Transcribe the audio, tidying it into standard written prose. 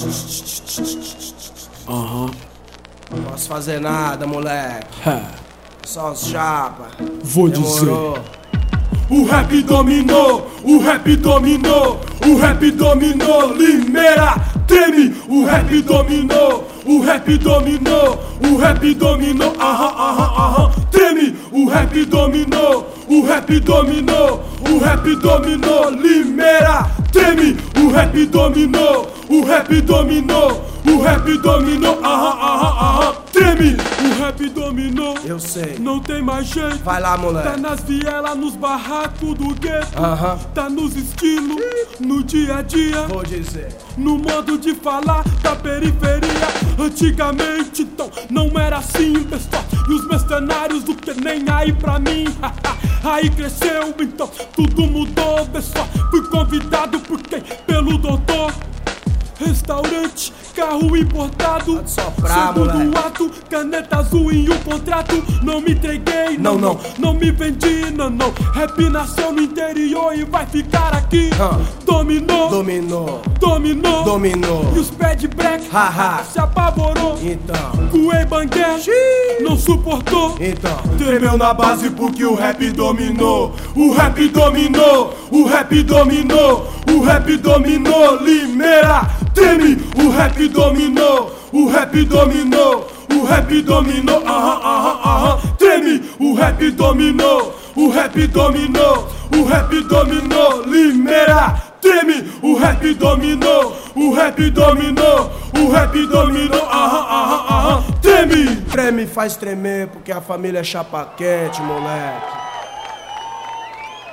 Não posso fazer nada, moleque. Só os chapa. Vou Demorou. dizer. O rap dominou, o rap dominou, o rap dominou, Limeira treme, o rap dominou, o rap dominou, o rap dominou, treme, o rap dominou, o rap dominou, o rap dominou, Limeira treme, o rap dominou, o rap dominou, o rap dominou, treme, o rap dominou, Eu sei. não tem mais jeito. Vai lá, moleque. Tá nas vielas, nos barracos do gueto. Tá nos estilos, no dia a dia. Vou dizer. No modo de falar da periferia. Antigamente, então, não era assim, pessoal. E os mercenários do que nem aí pra mim. Aí cresceu, então, tudo mudou, pessoal. Fui convidado por quem? Pelo doutor. Restaurante, carro importado. Pode soprar, segundo moleque. ato, caneta azul em um contrato. Não me entreguei, não me vendi, não. Rap nasceu no interior e vai ficar aqui. Dominou, Dominou. dominou, Dominou. e os pé de break Haha. se apavorou. Então. Kuei Bangué não suportou. Então. Tremeu na base porque o rap dominou. O rap dominou, o rap dominou, o rap dominou, Limeira treme, o rap dominou, o rap dominou, o rap dominou, treme, o rap dominou, o rap dominou, o rap dominou, Limeira treme, o rap dominou, o rap dominou, o rap dominou, treme. Treme faz tremer porque a família é chapa quente, moleque.